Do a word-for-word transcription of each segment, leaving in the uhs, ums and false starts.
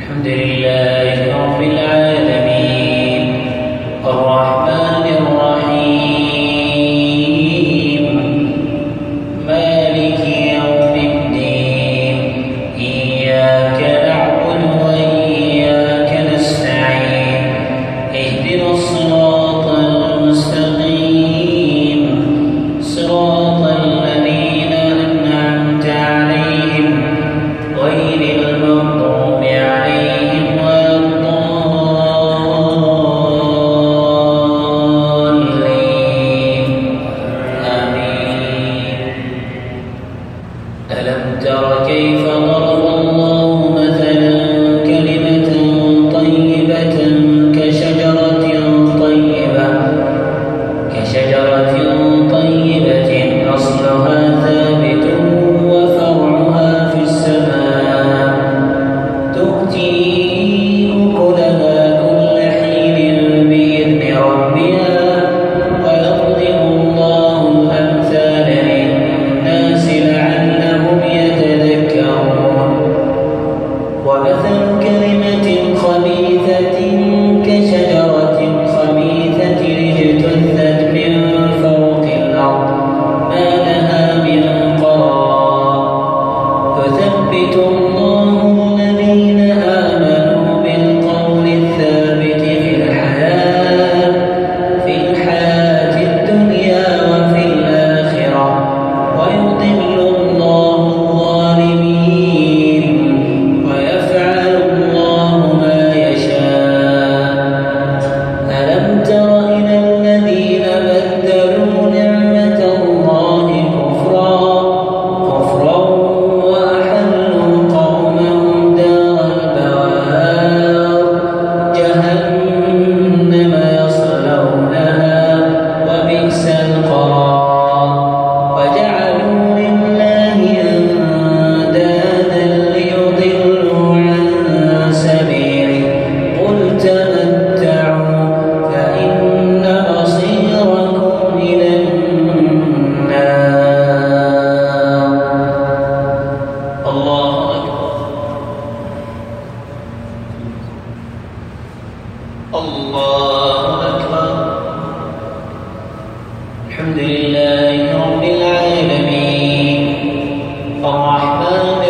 الحمد لله رب العالمين الرحمن الرحيم مالك يوم الدين إياك نعبد وإياك نستعين اهدنا الصراط المستقيم صراط الذين أنعمت عليهم غير المغضوب عليهم ولا الضالين آمين. ألم تر كيف ضرب الله مثلا كلمة طيبة كشجرة طيبة كشجرة طيبة أصلها ثابت وفرعها في السماء تؤتي أكلها كل حين بإذن ربها ويضرب الله الأمثال للناس لعلهم يتذكرون. ومثل كلمة خبيثة كشجرة خبيثة اجتثت من فوق الأرض ما لها من قرار يثبت الله الذين آمنوا بالقول الثابت في الحياة في الحياة الدنيا وفي الآخرة ويضل الله الظالمين ويفعل الله ما يشاء. ألم تر إلى الذين بدلوا نعمة الله كفرا كفرا وأحلوا قومهم دار البوار جهنم يصلونها وبئس القرار وجعلوا لله أندادا ليضلوا عن سبيله قل تمتعوا فإن مصيركم إلى النار. الله أكبر الله أكبر. الحمد لله رب العالمين الرحمن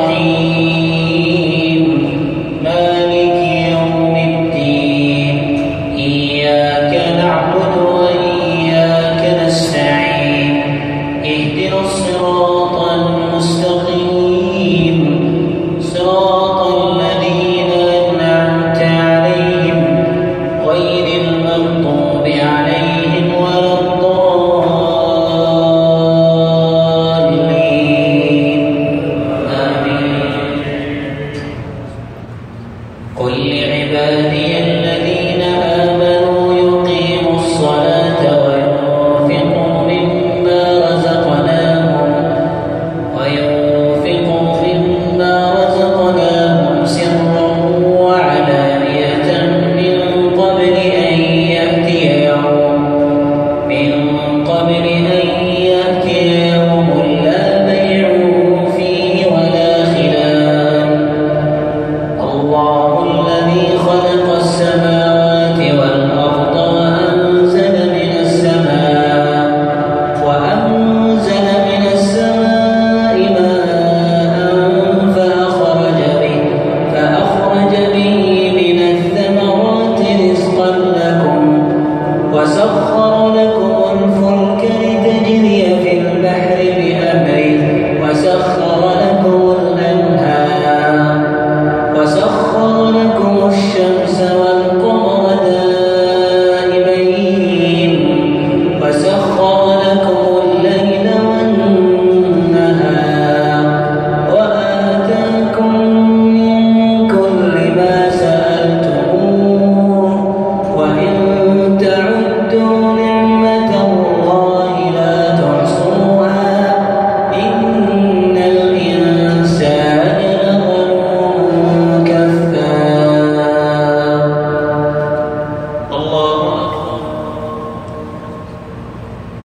الرحيم مالك يوم الدين إياك نعبد وإياك نستعين اهدنا الصراط المستقيم صراط الذين أنعمت عليهم غير المغضوب عليهم ولا الضالين آمين. قل لعبادي